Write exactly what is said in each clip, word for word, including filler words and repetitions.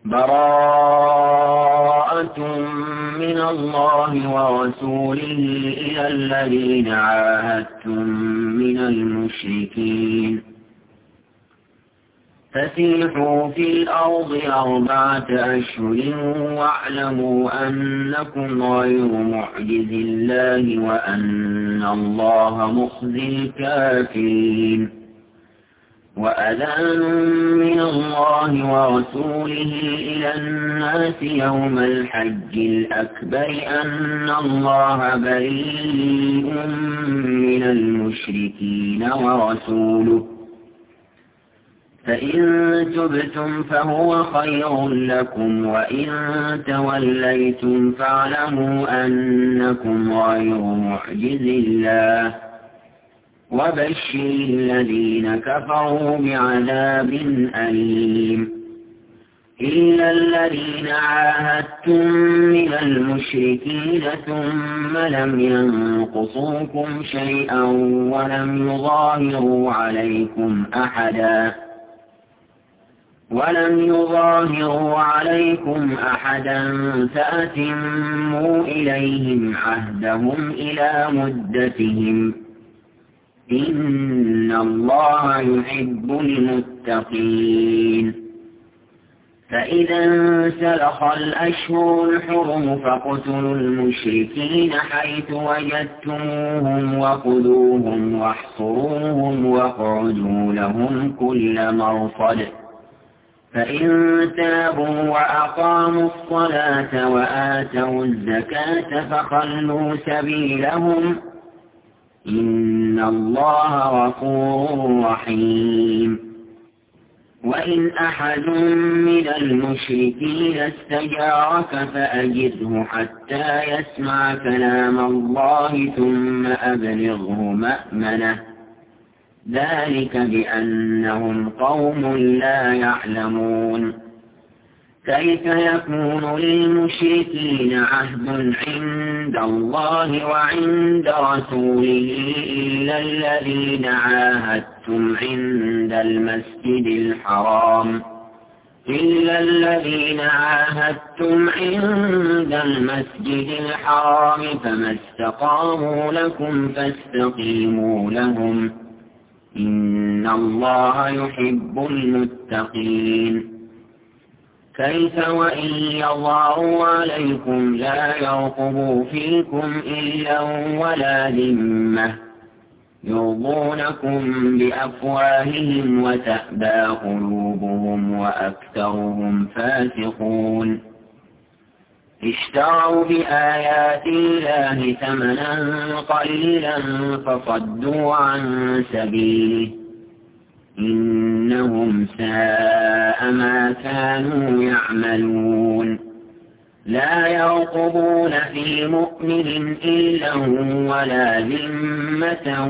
براءة من الله ورسوله إلى الذين عاهدتم من المشركين فسيحوا في الأرض أربعة أشهر واعلموا أنكم غير معجز الله وأن الله مخزي الكافرين وأذان من الله ورسوله إلى الناس يوم الحج الأكبر أن الله بريء من المشركين ورسوله فإن تبتم فهو خير لكم وإن توليتم فاعلموا أنكم غير معجز الله وبشر الذين كفروا بعذاب أليم إلا الذين عاهدتم من المشركين ثم لم ينقصوكم شيئا ولم يظاهروا عليكم أحدا ولم يظاهروا عليكم أحدا فأتموا إليهم عهدهم إلى مدتهم إن الله يحب المتقين فإذا انسلخ الأشهر الحرم فاقتلوا المشركين حيث وجدتموهم وخذوهم واحصروهم واقعدوا لهم كل مرصد فإن تابوا وأقاموا الصلاة وآتوا الزكاة فخلوا سبيلهم إن الله غفور رحيم وإن أحد من المشركين استجارك فأجره حتى يسمع كلام الله ثم أبلغه مأمنه ذلك بأنهم قوم لا يعلمون كيف يكون للمشركين عهد عند الله وعند رسوله إلا الذين عاهدتم عند المسجد الحرام إلا الذين عاهدتم عند المسجد الحرام فما استقاموا لكم فاستقيموا لهم إن الله يحب المتقين كيف وإن يظهروا عليكم لا يرقبوا فيكم إلا ولا ذمة يرضونكم بأفواههم وتأبى قلوبهم وأكثرهم فاسقون اشتروا بآيات الله ثمنا قليلا فصدوا عن سبيله إنهم ساء ما كانوا يعملون لا يرقبون في مؤمن إلا ولا ذمة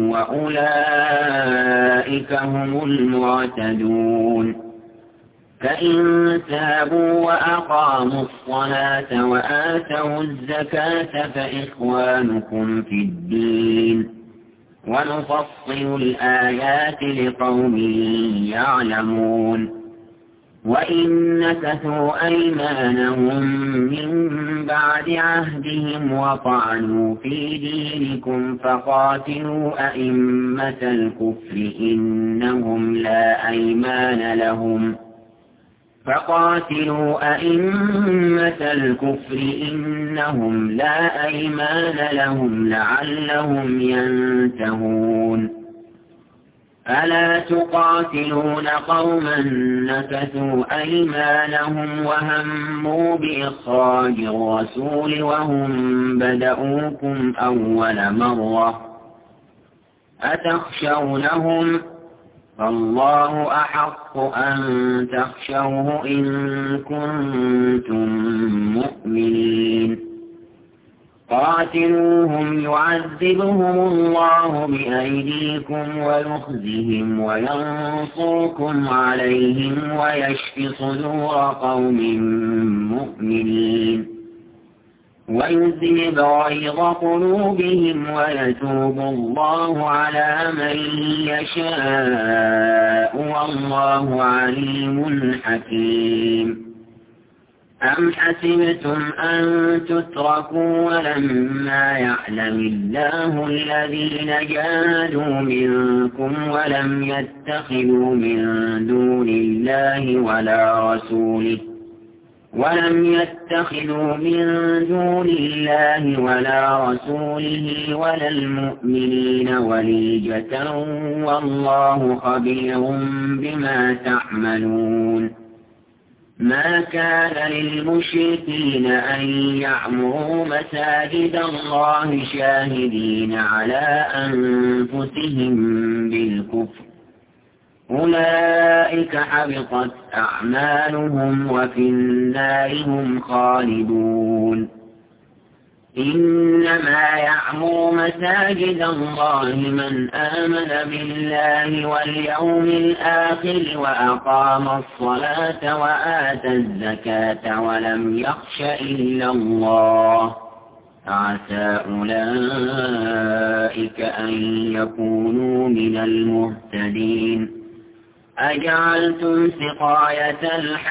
وأولئك هم المعتدون فإن تابوا وأقاموا الصلاة وآتوا الزكاة فإخوانكم في الدين ونفصل الآيات لقوم يعلمون وإن نكثوا أيمانهم من بعد عهدهم وطعنوا في دينكم فقاتلوا أئمة الكفر إنهم لا أيمان لهم فقاتلوا أئمة الكفر إنهم لا أيمان لهم لعلهم ينتهون ألا تقاتلون قوما نكثوا أيمانهم وهموا بإخراج الرسول وهم بدؤوكم أول مرة أتخشونهم فالله أحق أن تخشوه إن كنتم مؤمنين قاتلوهم يعذبهم الله بأيديكم ويخزهم وينصركم عليهم ويشف صدور قوم مؤمنين ويذهب غيظ قلوبهم ويتوب الله على من يشاء والله عليم حكيم أم حسبتم أن تتركوا ولما يعلم الله الذين جاهدوا منكم ولم يتخذوا من دون الله ولا رسوله ولم يتخذوا من دون الله ولا رسوله ولا المؤمنين وليجة والله خبير بما تعملون. ما كان للمشركين أن يعمروا مساجد الله شاهدين على أنفسهم بالكفر أولئك حبطت أعمالهم وفي النار هم خالدون. إنما يعمر مساجد الله من آمن بالله واليوم الآخر وأقام الصلاة وآتى الزكاة ولم يخش إلا الله عسى أولئك أن يكونوا من المهتدين. أجعلتم سقاية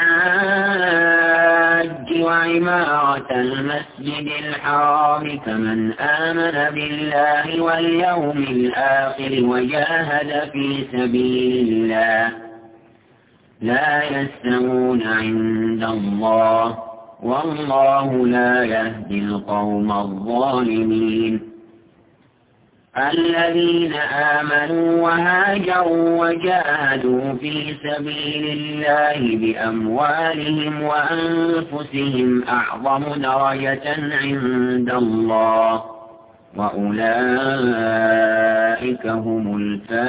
الحاج وعمارة المسجد الحرام كمن آمن بالله واليوم الآخر وجاهد في سبيل الله لا يستوون عند الله والله لا يهدي القوم الظالمين. الذين آمنوا وهاجروا وجاهدوا في سبيل الله بأموالهم وأنفسهم أعظم درجة عند الله وأولئك هم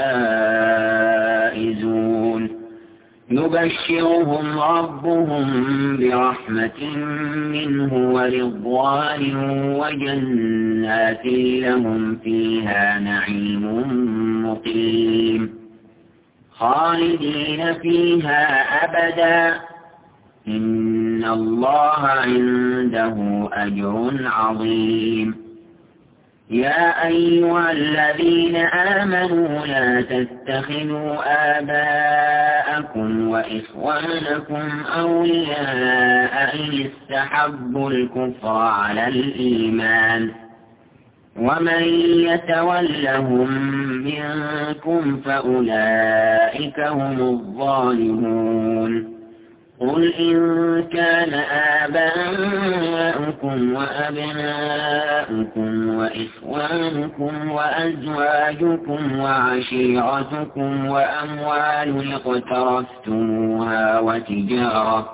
الفائزون. يبشرهم ربهم برحمة منه ورضوان وجنات لهم فيها نعيم مقيم خالدين فيها أبدا إن الله عنده أجر عظيم. يا أيها الذين آمنوا لا تتخذوا آباءكم وإخوانكم أولياء إن استحبوا الكفر على الإيمان ومن يتولهم منكم فأولئك هم الظالمون. قل إن كان آباؤكم وأبناؤكم وإخوانكم وأزواجكم وعشيرتكم وأموال اقترفتموها وتجارة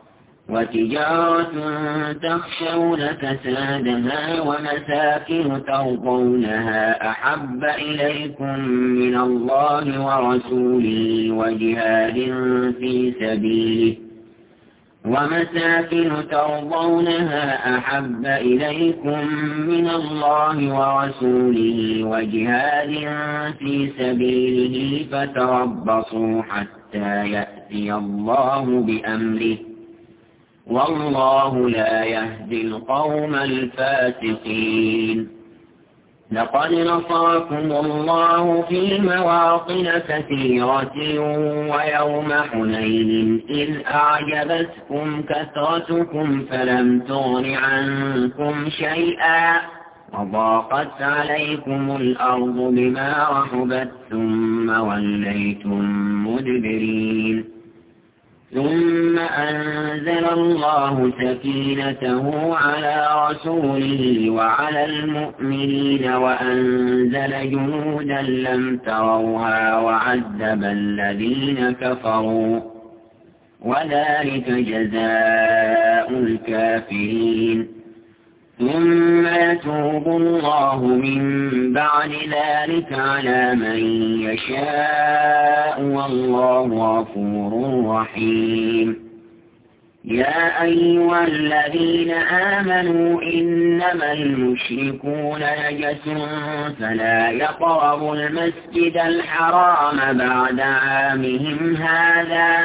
وتجارة تخشون كسادها ومساكن ترضونها أحب إليكم من الله ورسوله وجهاد في سبيله ومساكن ترضونها أحب إليكم من الله ورسوله وجهاد في سبيله فتربصوا حتى يأتي الله بأمره والله لا يهدي القوم الفاسقين. لقد نصركم الله في مواطن كثيرة ويوم حنين إذ أعجبتكم كثرتكم فلم تغن عنكم شيئا وضاقت عليكم الأرض بما رحبت ثم وليتم مدبرين ثم أنزل الله سكينته على رسوله وعلى المؤمنين وأنزل جنودا لم تروها وعذب الذين كفروا وذلك جزاء الكافرين. ثم يتوب الله من بعد ذلك على من يشاء والله غفور رحيم. يا أيها الذين آمنوا إنما المشركون نجس فلا يقربوا المسجد الحرام بعد عامهم هذا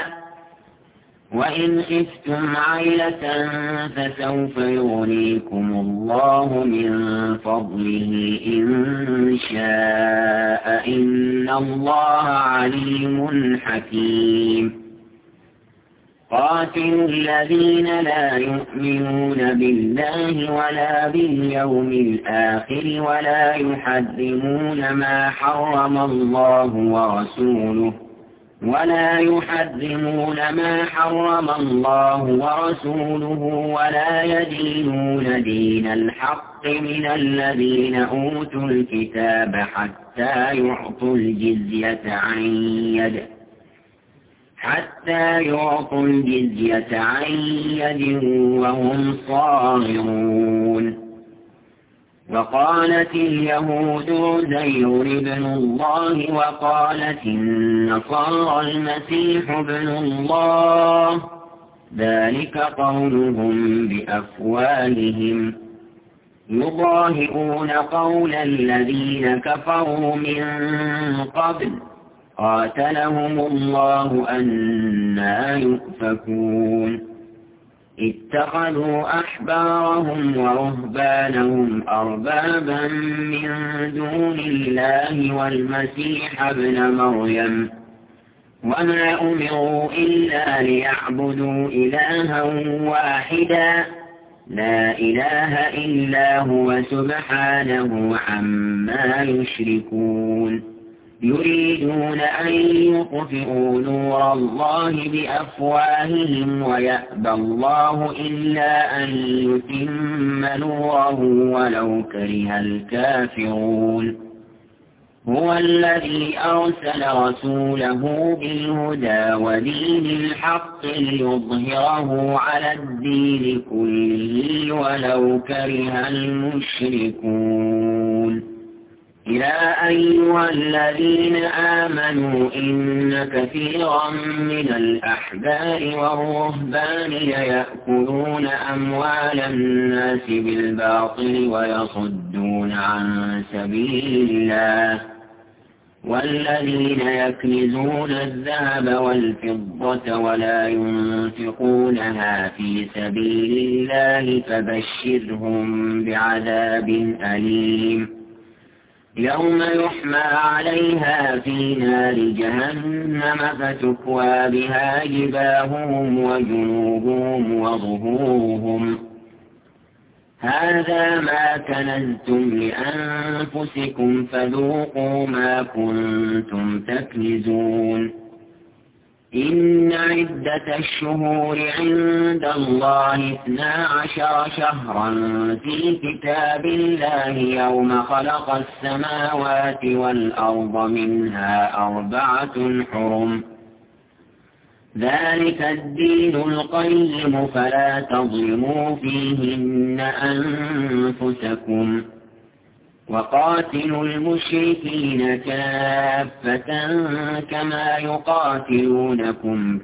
وإن خفتم عيلة فسوف يغنيكم الله من فضله إن شاء إن الله عليم حكيم. قاتلوا الذين لا يؤمنون بالله ولا باليوم الآخر ولا يحرمون ما حرم الله ورسوله ولا يحرمون ما حرم الله ورسوله ولا يدينون دين الحق من الذين أوتوا الكتاب حتى يعطوا الجزية عن يد حتى يعطوا الجزية عن يد وهم صاغرون. وقالت اليهود عزير ابن الله وقالت النصارى المسيح ابن الله ذلك قولهم بأفواههم يضاهئون قول الذين كفروا من قبل قاتلهم الله أنى يؤفكون. اتخذوا أحبارهم ورهبانهم أربابا من دون الله والمسيح ابن مريم وما أمروا إلا ليعبدوا إلها واحدا لا إله إلا هو سبحانه عما يشركون. يريدون أن يطفئوا نور الله بأفواههم ويأبى الله إلا أن يتم نوره ولو كره الكافرون. هو الذي أرسل رسوله بالهدى ودين الحق ليظهره على الدين كله ولو كره المشركون. يا أيها الذين آمنوا إن كثيرا من الأحبار والرهبان ليأكلون أموال الناس بالباطل ويصدون عن سبيل الله والذين يكنزون الذهب والفضة ولا ينفقونها في سبيل الله فبشرهم بعذاب أليم يوم يحمى عليها في نار جهنم فتكوى بها جباههم وجنوبهم وظهورهم هذا ما كنزتم لأنفسكم فذوقوا ما كنتم تكنزون. إن عدة الشهور عند الله اثنا عشر شهرا في كتاب الله يوم خلق السماوات والأرض منها أربعة حرم ذلك الدين القيم فلا تظلموا فيهن أنفسكم وقاتلوا المشركين كافة كما يقاتلونكم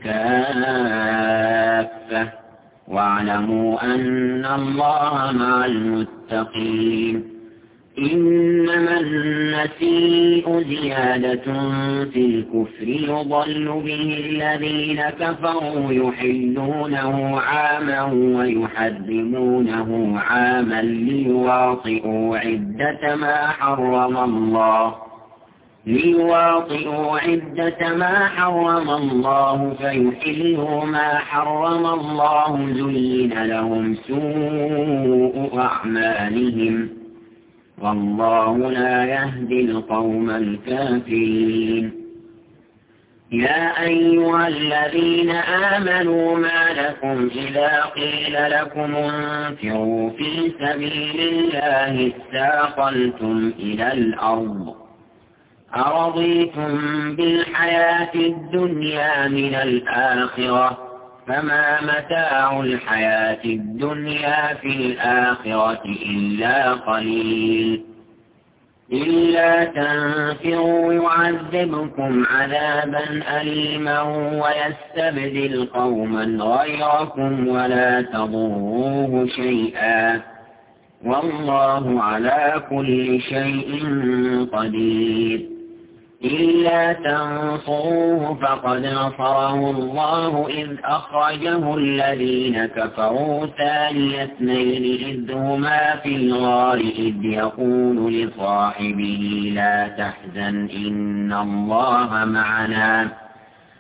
كافة واعلموا أن الله مع المتقين. إنما النسيء زيادة في الكفر يضل به الذين كفروا يحلونه عاما ويحرمونه عاما ليواطئوا عدة ما حرم الله ليواطئوا عدة ما حرم الله فيحلوا ما حرم الله زين لهم سوء أعمالهم والله لا يهدي القوم الكافرين. يا أيها الذين آمنوا ما لكم إذا قيل لكم انفروا في سبيل الله استاقلتم إلى الأرض أرضيتم بالحياة الدنيا من الآخرة فما متاع الحياة الدنيا في الآخرة إلا قليل. إلا تنفروا يعذبكم عذابا أليما ويستبدل قوما غيركم ولا تضروه شيئا والله على كل شيء قدير. إلا تنصروه فقد نصره الله إذ أخرجه الذين كفروا ثاني اثنين إذ هما في الغار إذ يقول لصاحبه لا تحزن إن الله معنا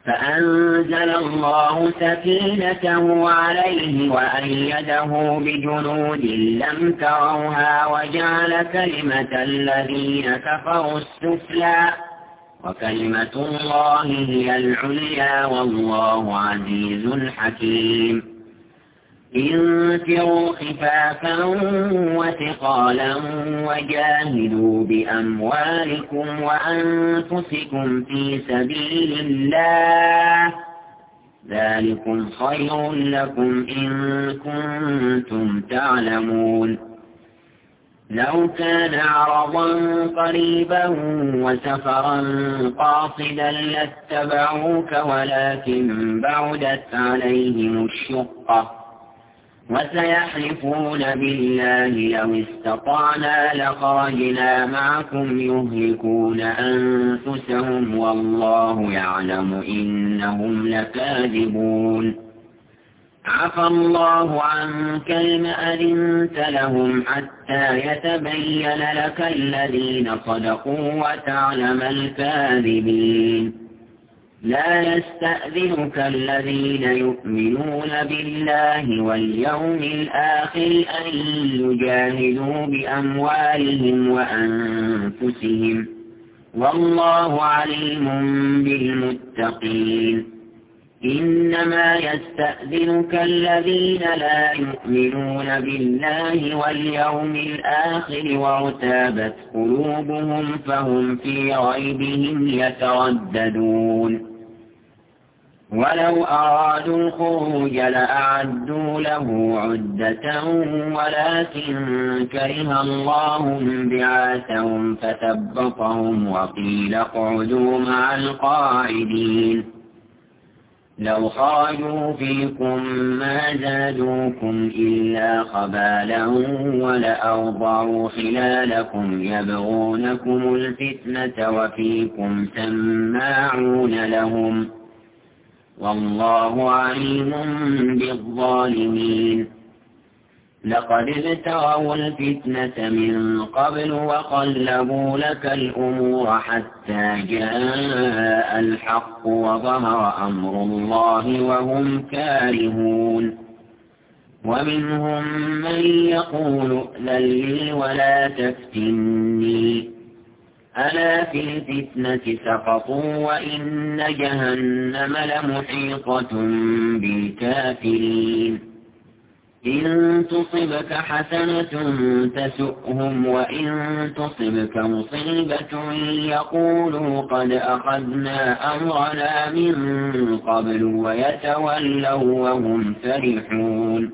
فأنزل الله سكينته عليه وأيده بجنود لم تروها وجعل كلمة الذين كفروا السفلى وكلمة الله هي العليا والله عزيز حكيم. انفروا خفافا وثقالا وجاهدوا بأموالكم وأنفسكم في سبيل الله ذلكم خير لكم إن كنتم تعلمون. لو كان عرضا قريبا وسفرا قاصدا لاتبعوك ولكن بعدت عليهم الشقة وسيحلفون بالله لو استطعنا لخرجنا معكم يهلكون أنفسهم والله يعلم إنهم لكاذبون. عفى الله عنك لم أذنت لهم حتى يتبين لك الذين صدقوا وتعلم الكاذبين. لا يستأذنك الذين يؤمنون بالله واليوم الآخر أن يجاهدوا بأموالهم وأنفسهم والله عليم بالمتقين. إنما يستأذنك الذين لا يؤمنون بالله واليوم الآخر وارتابت قلوبهم فهم في ريبهم يترددون. ولو أرادوا الخروج لأعدوا له عدة ولكن كره الله بعاثهم فثبطهم وقيل اقعدوا مع القاعدين. لو خرجوا فيكم ما زادوكم إلا خبالا ولأوضعوا خلالكم يبغونكم الفتنة وفيكم سماعون لهم والله عليم بالظالمين. لقد ابتغوا الفتنة من قبل وقلبوا لك الأمور حتى جاء الحق وظهر أمر الله وهم كارهون. ومنهم من يقول ائذن لي ولا تفتني ألا في الفتنة سقطوا وإن جهنم لمحيطة بالكافرين. إن تصبك حسنة تسؤهم وإن تصبك مصيبة يقولوا قد أخذنا أمرنا من قبل ويتولوا وهم فرحون.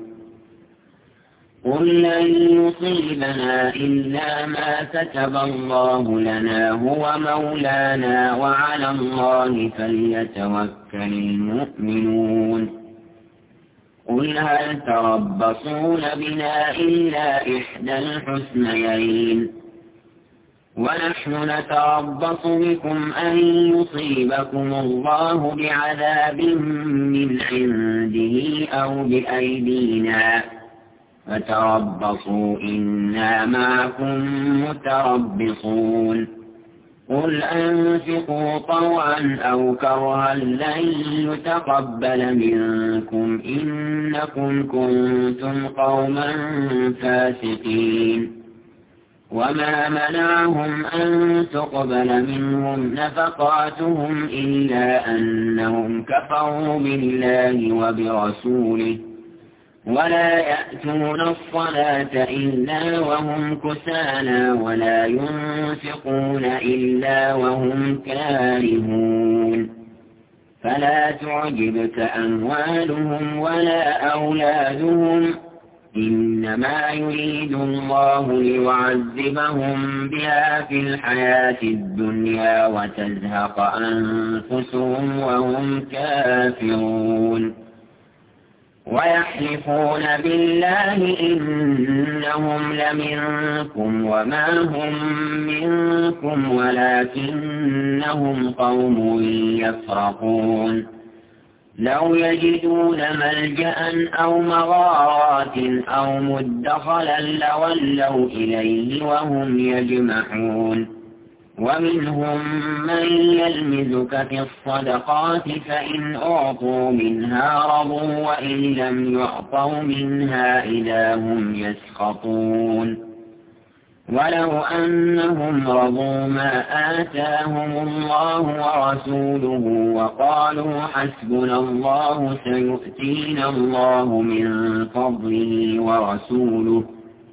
قل لن يصيبنا إلا ما كتب الله لنا هو مولانا وعلى الله فليتوكل المؤمنون. قل هل تربصون بنا إلا إحدى الحسنيين ونحن نتربص بكم أن يصيبكم الله بعذاب من عنده أو بأيدينا فتربصوا إنا معكم متربصون. قل أنفقوا طوعا أو كرها لن يتقبل منكم إنكم كنتم قوما فاسقين. وما منعهم أن تقبل منهم نفقاتهم إلا أنهم كفروا بالله وبرسوله ولا يأتون الصلاة إلا وهم كسالى ولا ينفقون إلا وهم كارهون. فلا تعجبك أموالهم ولا أولادهم إنما يريد الله ليعذبهم بها في الحياة الدنيا وتزهق أنفسهم وهم كافرون. ويحلفون بالله إنهم لمنكم وما هم منكم ولكنهم قوم يفرقون. لو يجدون ملجأ أو مغارات أو مدخلا لولوا إليه وهم يجمحون. ومنهم من يلمزك في الصدقات فإن أعطوا منها رضوا وإن لم يعطوا منها إذا هم يسخطون ولو أنهم رضوا ما آتاهم الله ورسوله وقالوا حسبنا الله سيؤتينا الله من فضله ورسوله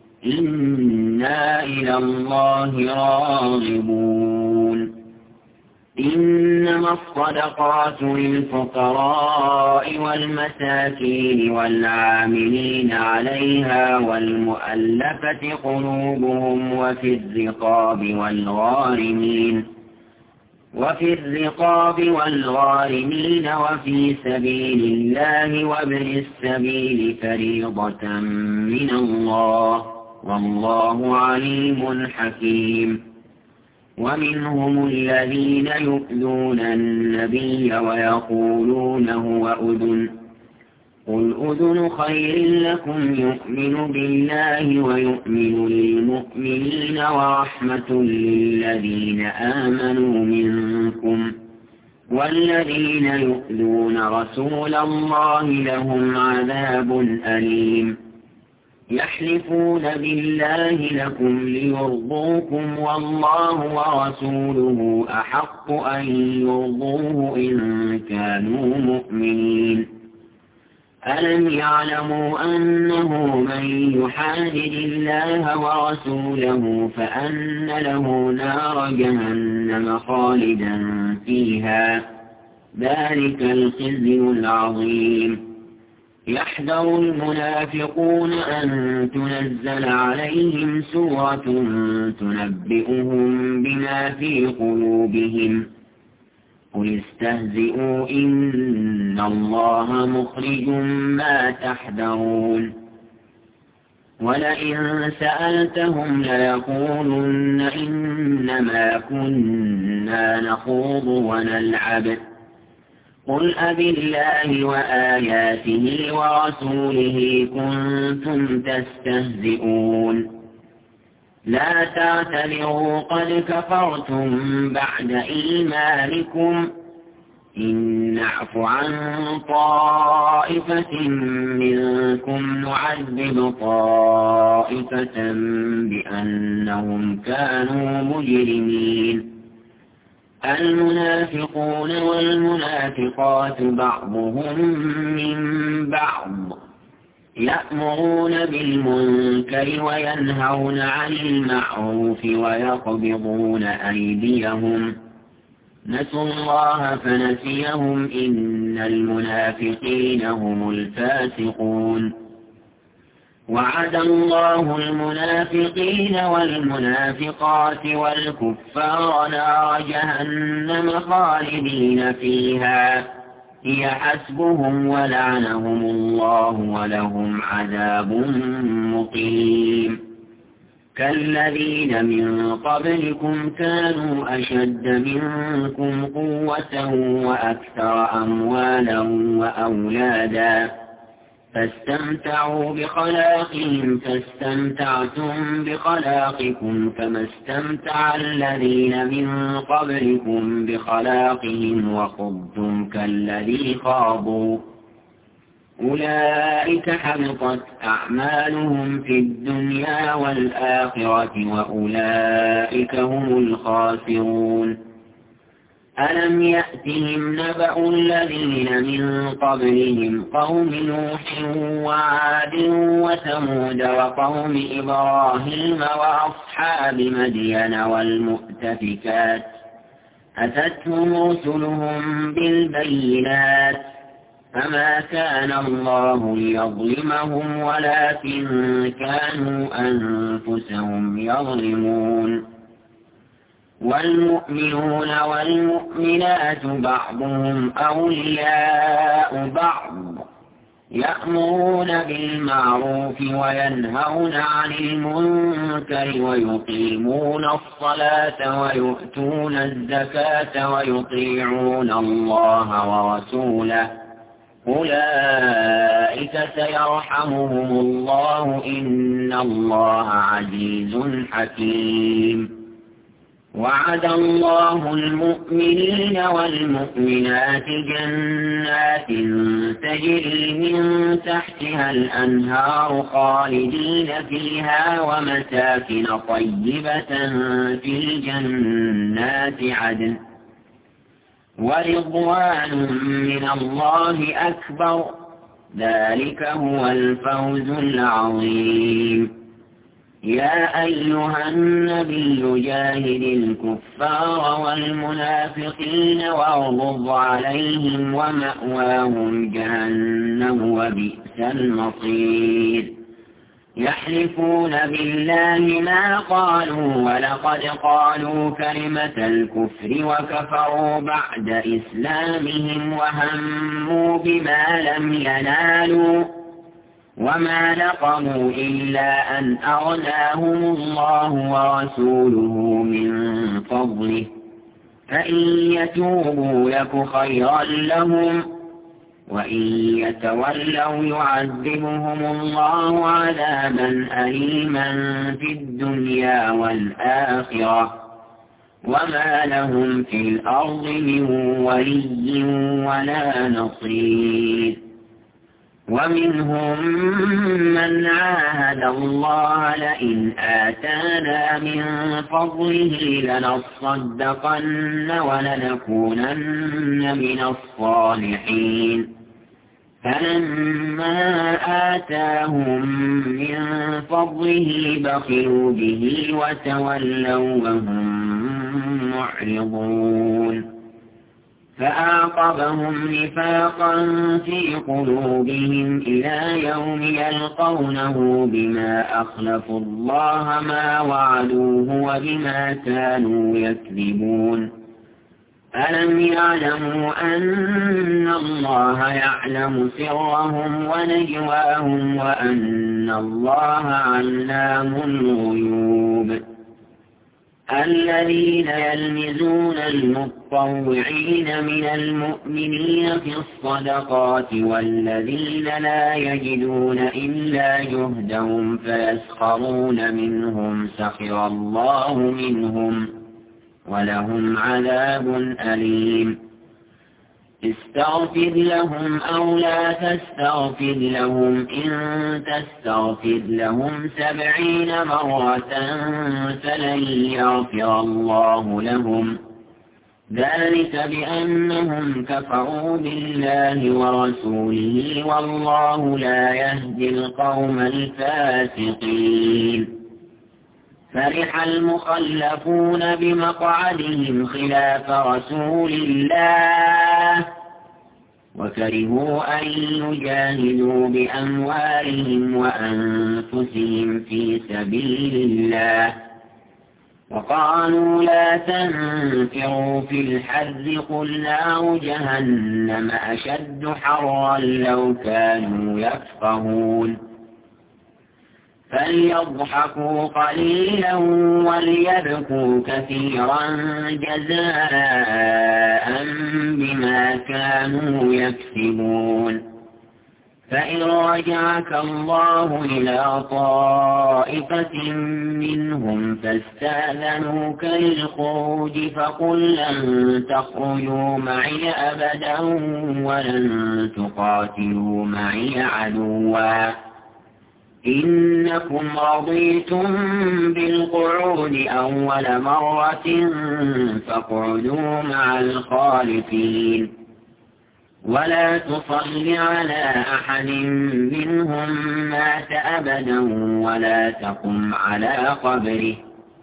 إنا إلى الله راغبون إنما الصدقات للفقراء والمساكين والعاملين عليها والمؤلفة قلوبهم وفي الرقاب والغارمين وفي الرقاب والغارمين وفي سبيل الله وابن السبيل فريضة من الله والله عليم حكيم ومنهم الذين يؤذون النبي ويقولون هو أذن قل أذن خير لكم يؤمن بالله ويؤمن للمؤمنين ورحمة للذين آمنوا منكم والذين يؤذون رسول الله لهم عذاب أليم يحلفون بالله لكم ليرضوكم والله ورسوله أحق أن يرضوه إن كانوا مؤمنين ألم يعلموا أنه من يحادد الله ورسوله فأن له نار جهنم خالدا فيها ذلك الخزي العظيم يحذر المنافقون أن تنزل عليهم سورة تنبئهم بما في قلوبهم قل استهزئوا إن الله مخرج ما تحذرون ولئن سألتهم ليقولن إنما كنا نخوض ونلعب قل أبالله وآياته ورسوله كنتم تستهزئون لا تعتذروا قد كفرتم بعد إيمانكم إن نعف عن طائفة منكم نعذب طائفة بأنهم كانوا مجرمين المنافقون والمنافقات بعضهم من بعض يأمرون بالمنكر وينهون عن المعروف ويقبضون أيديهم نسوا الله فنسيهم إن المنافقين هم الفاسقون وعد الله المنافقين والمنافقات والكفار نار جهنم خالدين فيها هي حسبهم ولعنهم الله ولهم عذاب مقيم كالذين من قبلكم كانوا أشد منكم قوة وأكثر أموالا وأولادا فاستمتعوا بخلاقهم فاستمتعتم بخلاقكم كما استمتع الذين من قبلكم بخلاقهم وخضتم كالذي خاضوا أولئك حبطت أعمالهم في الدنيا والآخرة وأولئك هم الخاسرون ألم يأتهم نبأ الذين من قبلهم قوم نوح وعاد وثمود وقوم إبراهيم وأصحاب مدين والمؤتفكات أتتهم رسلهم بالبينات فما كان الله ليظلمهم ولكن كانوا أنفسهم يظلمون والمؤمنون والمؤمنات بعضهم أولياء بعض يأمرون بالمعروف وينهون عن المنكر ويقيمون الصلاة ويؤتون الزكاة ويطيعون الله ورسوله أولئك سيرحمهم الله إن الله عزيز حكيم وعد الله المؤمنين والمؤمنات جنات تجري من تحتها الأنهار خالدين فيها ومساكن طيبة في جنات عدن ورضوان من الله أكبر ذلك هو الفوز العظيم. يا أيها النبي جاهد الكفار والمنافقين واغلظ عليهم ومأواهم جهنم وبئس المصير. يحلفون بالله ما قالوا ولقد قالوا كلمة الكفر وكفروا بعد إسلامهم وهموا بما لم ينالوا وما نقموا إلا أن أغناهم الله ورسوله من فضله فإن يتوبوا يك خيرا لهم وإن يتولوا يعذبهم الله عذابا أليما في الدنيا والآخرة وما لهم في الأرض من ولي ولا نصير. ومنهم من عاهد الله لئن آتانا من فضله لنصدقن ولنكونن من الصالحين فلما آتاهم من فضله بخلوا به وتولوا وهم معرضون فأعقبهم نفاقا في قلوبهم إلى يوم يلقونه بما أخلفوا الله ما وعدوه وبما كانوا يكذبون. ألم يعلموا أن الله يعلم سرهم ونجواهم وأن الله علام الغيوب. الذين يلمزون المتطوعين من المؤمنين في الصدقات والذين لا يجدون إلا جهدهم فيسخرون منهم سخر الله منهم ولهم عذاب أليم. استغفر لهم أو لا تستغفر لهم إن تستغفر لهم سبعين مرة فلن يغفر الله لهم ذلك بأنهم كفروا بالله ورسوله والله لا يهدي القوم الفاسقين. فرح المخلفون بمقعدهم خلاف رسول الله وكرهوا أن يجاهدوا بأموالهم وأنفسهم في سبيل الله وقالوا لا تنفروا في الحر قل نار جهنم أشد حرا لو كانوا يفقهون. فليضحكوا قليلا وليبكوا كثيرا جزاء بما كانوا يكسبون. فإن رجعك الله إلى طائفة منهم فاستأذنوك للخروج فقل لن تخرجوا معي أبدا ولن تقاتلوا معي عدوا إنكم رضيتم بالقعود أول مرة فاقعدوا مع الخالفين ولا تصل على أحد منهم مات أبدا ولا تقم على قبره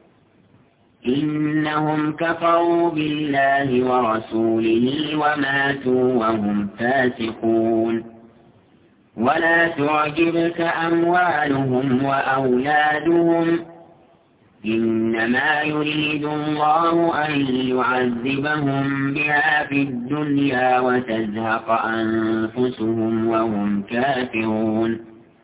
إنهم كفروا بالله ورسوله وماتوا وهم فاسقون. ولا تعجبك أموالهم وأولادهم إنما يريد الله أن يعذبهم بها في الدنيا وتزهق أنفسهم وهم كافرون.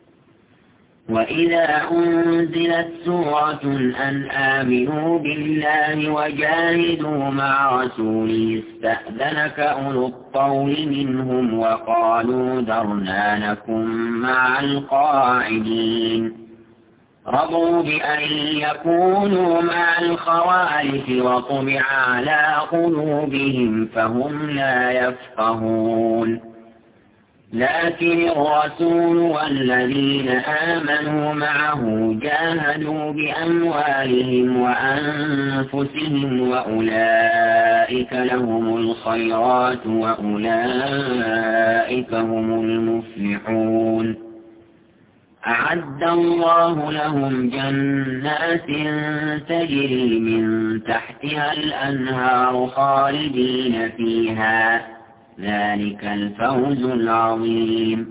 وإذا أنزلت سورة أن آمنوا بالله وجاهدوا مع رسوله استأذنك أولو الطول منهم وقالوا ذرنا نكن مع القاعدين رضوا بأن يكونوا مع الخوالف وطبع على قلوبهم فهم لا يفقهون لكن الرسول والذين آمنوا معه جاهدوا بأموالهم وأنفسهم وأولئك لهم الخيرات وأولئك هم المفلحون أعد الله لهم جنات تجري من تحتها الأنهار خالدين فيها ذلك الفوز العظيم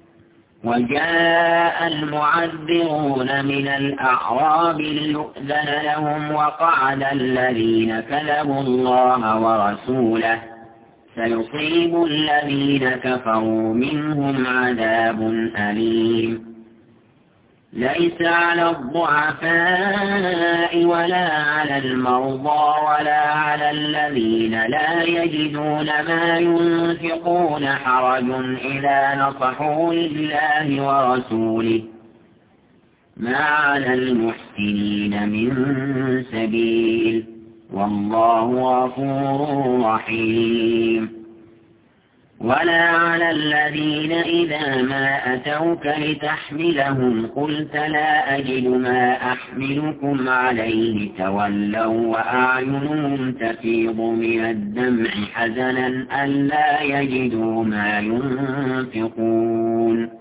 وجاء المعذرون من الأعراب ليؤذن لهم وقعد الذين كذبوا الله ورسوله سيصيب الذين كفروا منهم عذاب أليم ليس على الضعفاء ولا على المرضى ولا على الذين لا يجدون ما ينفقون حرج إذا نصحوا لله ورسوله ما على المحسنين من سبيل والله غفور رحيم ولا على الذين إذا ما أتوك لتحملهم قلت لا أجد ما أحملكم عليه تولوا وأعينهم تفيض من الدمع حزنا ألا يجدوا ما ينفقون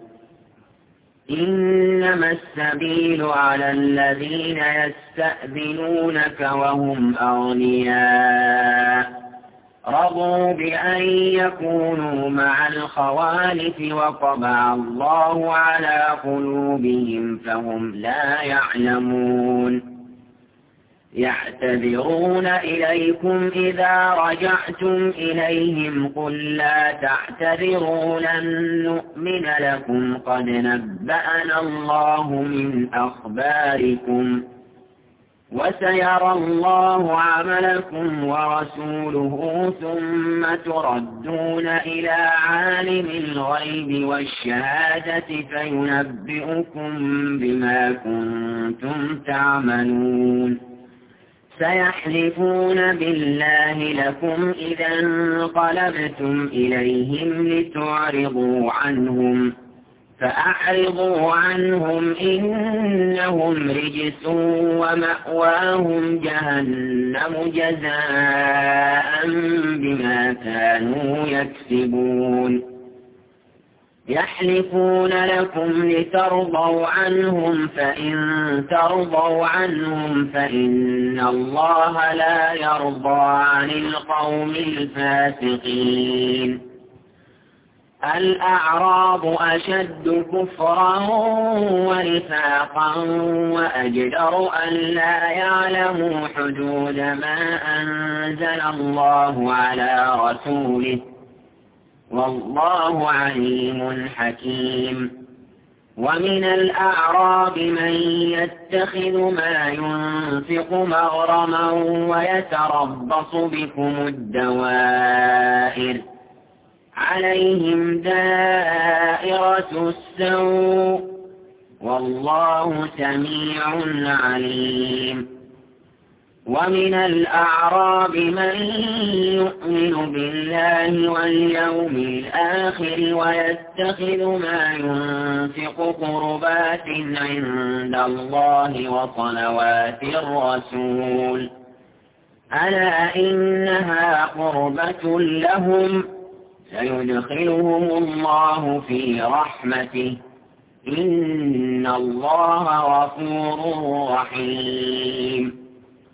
إنما السبيل على الذين يستأذنونك وهم أغنياء رضوا بأن يكونوا مع الخوالف وطبع الله على قلوبهم فهم لا يعلمون يعتذرون إليكم إذا رجعتم إليهم قل لا تعتذروا لن نؤمن لكم قد نبأنا الله من أخباركم وسيرى الله عملكم ورسوله ثم تردون إلى عالم الغيب والشهادة فينبئكم بما كنتم تعملون سيحلفون بالله لكم إذا انقلبتم إليهم لتعرضوا عنهم فأعرضوا عنهم إنهم رجس ومأواهم جهنم جزاء بما كانوا يكسبون يحلفون لكم لترضوا عنهم فإن ترضوا عنهم فإن الله لا يرضى عن القوم الفاسقين الأعراب أشد كفرا ونفاقا وأجدر أن لا يعلموا حدود ما أنزل الله على رسوله والله عليم حكيم ومن الأعراب من يتخذ ما ينفق مغرما ويتربص بكم الدوائر عليهم دائرة السوء والله سميع عليم ومن الأعراب من يؤمن بالله واليوم الآخر ويتخذ ما ينفق قربات عند الله وصلوات الرسول ألا إنها قربة لهم سيدخلهم الله في رحمته إن الله غفور رحيم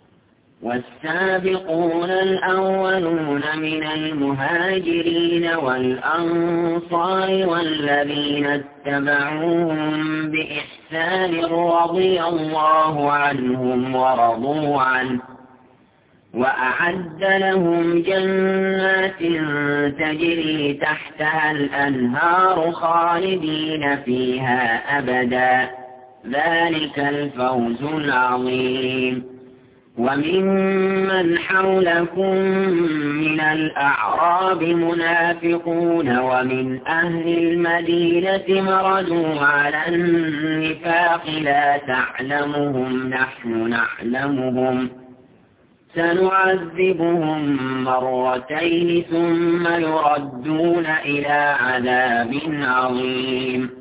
والسابقون الأولون من المهاجرين والأنصار والذين اتبعوهم بإحسان رضي الله عنهم ورضوا عنه وأعد لهم جنات تجري تحتها الأنهار خالدين فيها أبدا ذلك الفوز العظيم وممن حولكم من الأعراب منافقون ومن أهل المدينة مردوا على النفاق لا تعلمهم نحن نعلمهم سنعذبهم مرتين ثم يردون إلى عذاب عظيم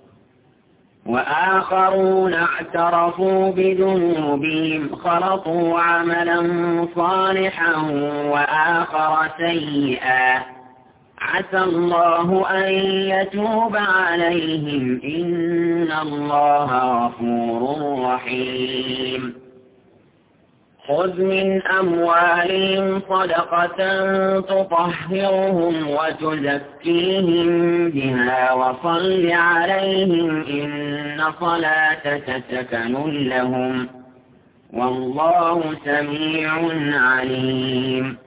وآخرون اعترفوا بذنوبهم خلطوا عملا صالحا وآخر سيئا عسى الله أن يتوب عليهم إن الله غفور رحيم خذ من أموالهم صدقة تطهرهم وتزكيهم بها وصل عليهم إن صلاتك سكن لهم والله سميع عليم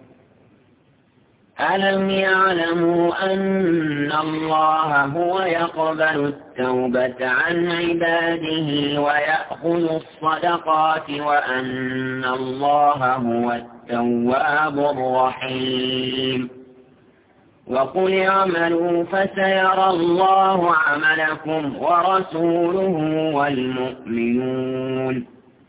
ألم يعلموا أن الله هو يقبل التوبة عن عباده ويأخذ الصدقات وأن الله هو التواب الرحيم وقل اعملوا فسيرى الله عملكم ورسوله والمؤمنون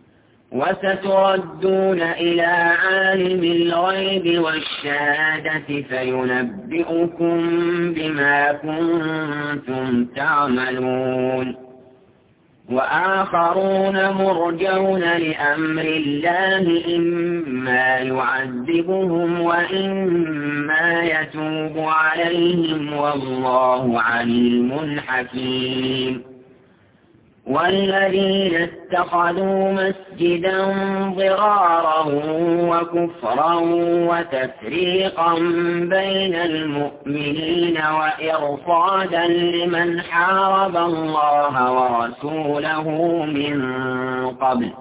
وستردون إلى عالم الغيب والشهادة فينبئكم بما كنتم تعملون وآخرون مرجون لأمر الله إما يعذبهم وإما يتوب عليهم والله عليم حكيم والذين اتخذوا مسجدا ضرارا وكفرا وتفريقا بين المؤمنين وإرصادا لمن حارب الله ورسوله من قبل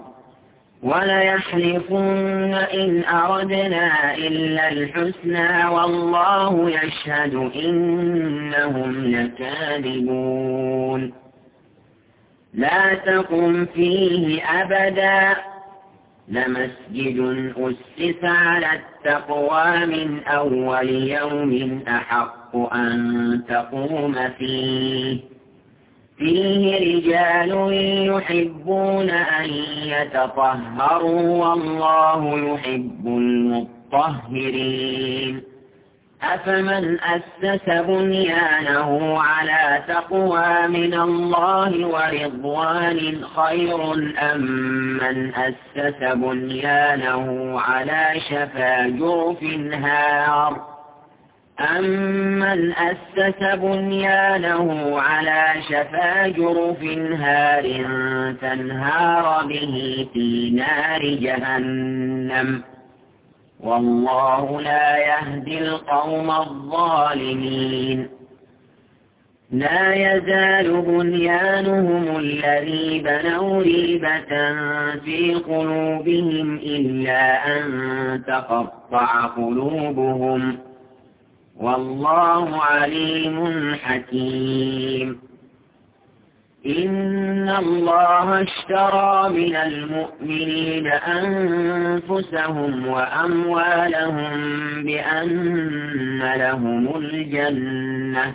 وليحلفن إن أردنا إلا الحسنى والله يشهد إنهم لكاذبون لا تقم فيه أبدا لمسجد أسس على التقوى من أول يوم أحق أن تقوم فيه فيه رجال يحبون أن يتطهروا والله يحب المطهرين أفمن أسس بنيانه على تقوى من الله ورضوان خير أم من أسس بنيانه على شفا جرف هار أمن أسس بنيانه على شفا جرف هار تنهار به في نار جهنم والله لا يهدي القوم الظالمين لا يزال بنيانهم الذي بنوا ريبة في قلوبهم إلا أن تقطع قلوبهم والله عليم حكيم إن الله اشترى من المؤمنين أنفسهم وأموالهم بأن لهم الجنة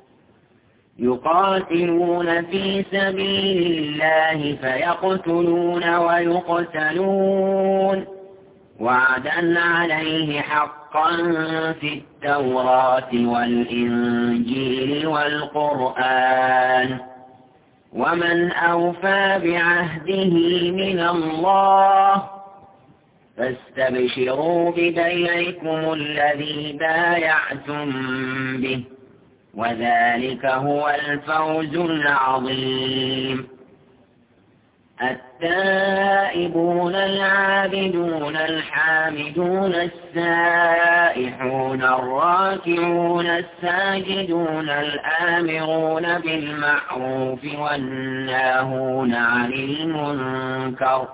يقاتلون في سبيل الله فيقتلون ويقتلون وعدا عليه حقا في التوراة والإنجيل والقرآن ومن أوفى بعهده من الله فاستبشروا ببيعكم الذي بايعتم به وذلك هو الفوز العظيم التائبون العابدون الحامدون السائحون الراكعون الساجدون الآمرون بالمعروف والناهون عن المنكر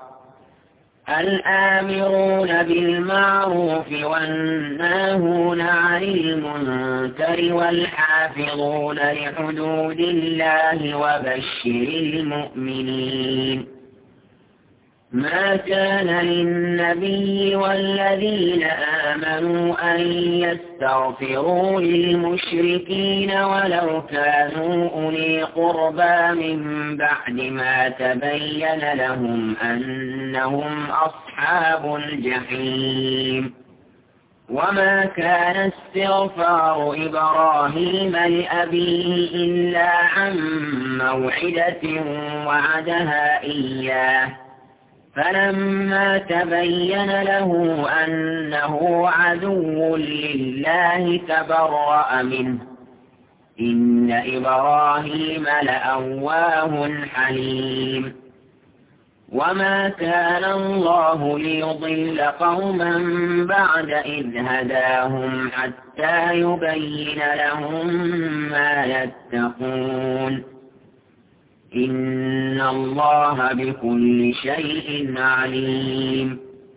الآمرون بالمعروف والناهون عن المنكر والحافظون لحدود الله وبشر المؤمنين ما كان للنبي والذين آمنوا أن يستغفروا للمشركين ولو كانوا أولي قربى من بعد ما تبين لهم أنهم أصحاب الجحيم. وما كان استغفار إبراهيم لأبيه إلا عن موعدة وعدها إياه، فلما تبين له أنه عدو لله تبرأ منه، إن إبراهيم لأواه حليم. وما كان الله ليضل قوما بعد إذ هداهم حتى يبين لهم ما يتقون، إن الله بكل شيء عليم.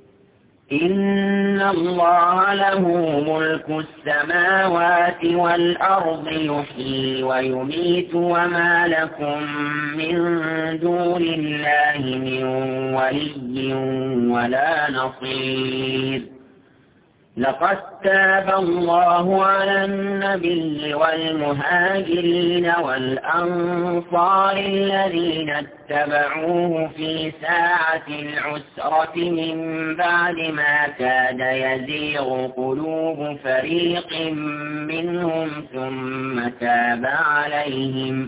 إن الله له ملك السماوات والأرض يحيي ويميت، وما لكم من دون الله من ولي ولا نصير. لقد تاب الله على النبي والمهاجرين والأنصار الذين اتبعوه في ساعة العسرة من بعد ما كاد يزيغ قلوب فريق منهم ثم تاب عليهم،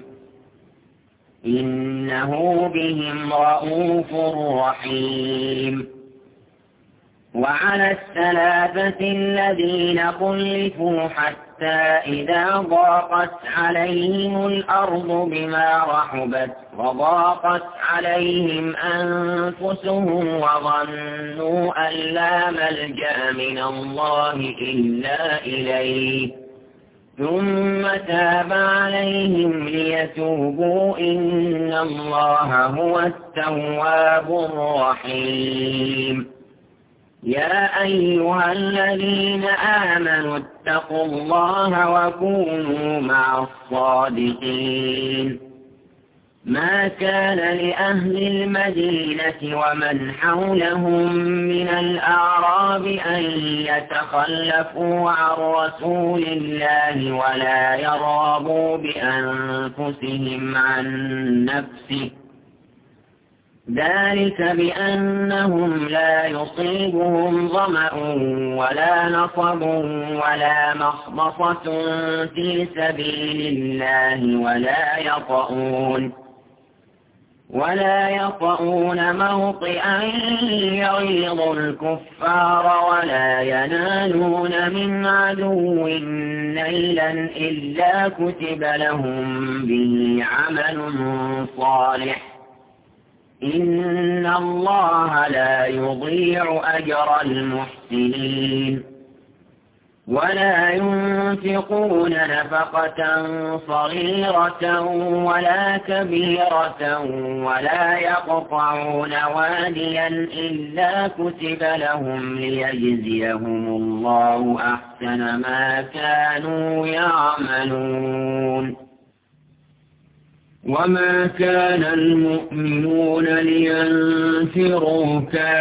إنه بهم رءوف رحيم. وعلى الثلاثة الذين خلفوا حتى إذا ضاقت عليهم الأرض بما رحبت وضاقت عليهم أنفسهم وظنوا أن لا ملجأ من الله إلا إليه، ثم تاب عليهم ليتوبوا، إن الله هو التواب الرحيم. يا أيها الذين آمنوا اتقوا الله وكونوا مع الصادقين. ما كان لأهل المدينة ومن حولهم من الأعراب أن يتخلفوا عن رسول الله ولا يرغبوا بأنفسهم عن نفسه، ذلك بأنهم لا يصيبهم ظمأ ولا نصب ولا مخمصة في سبيل الله ولا يطؤون ولا يطؤون موطئا يغيظ الكفار ولا ينالون من عدو نيلا إلا كتب لهم به عمل صالح، إن الله لا يضيع أجر المحسنين. ولا ينفقون نفقة صغيرة ولا كبيرة ولا يقطعون واديا إلا كتب لهم ليجزيهم الله أحسن ما كانوا يعملون. وما كان المؤمنون لينفروا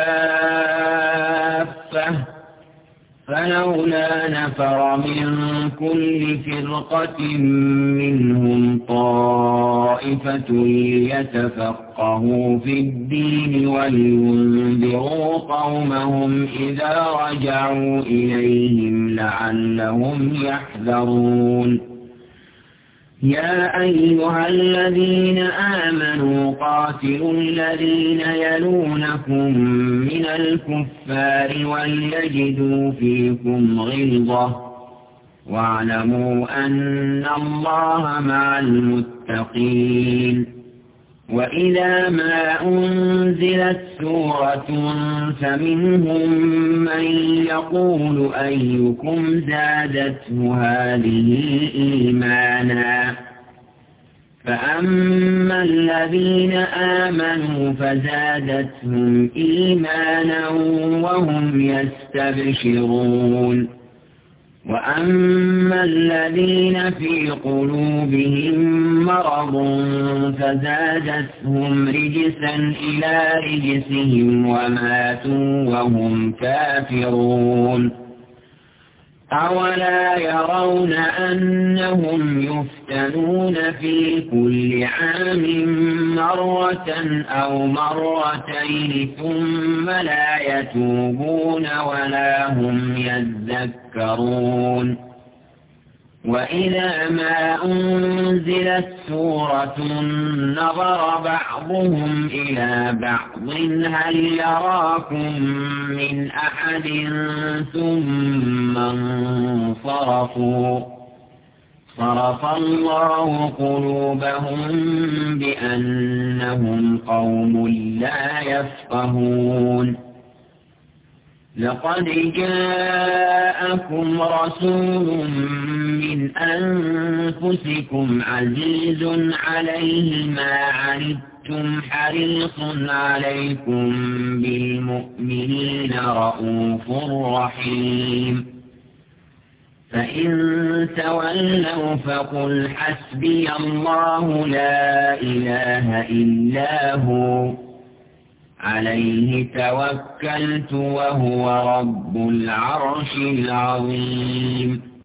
كافة، فلولا نفر من كل فرقة منهم طائفة ليتفقهوا في الدين ولينذروا قومهم إذا رجعوا إليهم لعلهم يحذرون. يا أيها الذين آمنوا قاتلوا الذين يلونكم من الكفار وليجدوا فيكم غلظة، واعلموا أن الله مع المتقين. وإذا ما أنزلت سورة فمنهم من يقول أيكم زادته هذه إيمانا، فأما الذين آمنوا فزادتهم إيمانا وهم يستبشرون. وأما الذين في قلوبهم مرض فزادتهم رجسا إلى رجسهم وماتوا وهم كافرون أولا يرون أنهم يفتنون في كل عام مرة أو مرتين ثم لا يتوبون ولا هم يذكرون وإذا ما أنزلت سورة نظر بعضهم إلى بعض هل يراكم من أحد ثم انصرفوا صرف الله قلوبهم بأنهم قوم لا يفقهون لقد جاءكم رسول من أنفسكم عزيز عليه ما عنتم حريص عليكم بالمؤمنين رؤوف رحيم فإن تولوا فقل حسبي الله لا إله إلا هو عليه توكلت وهو رب العرش العظيم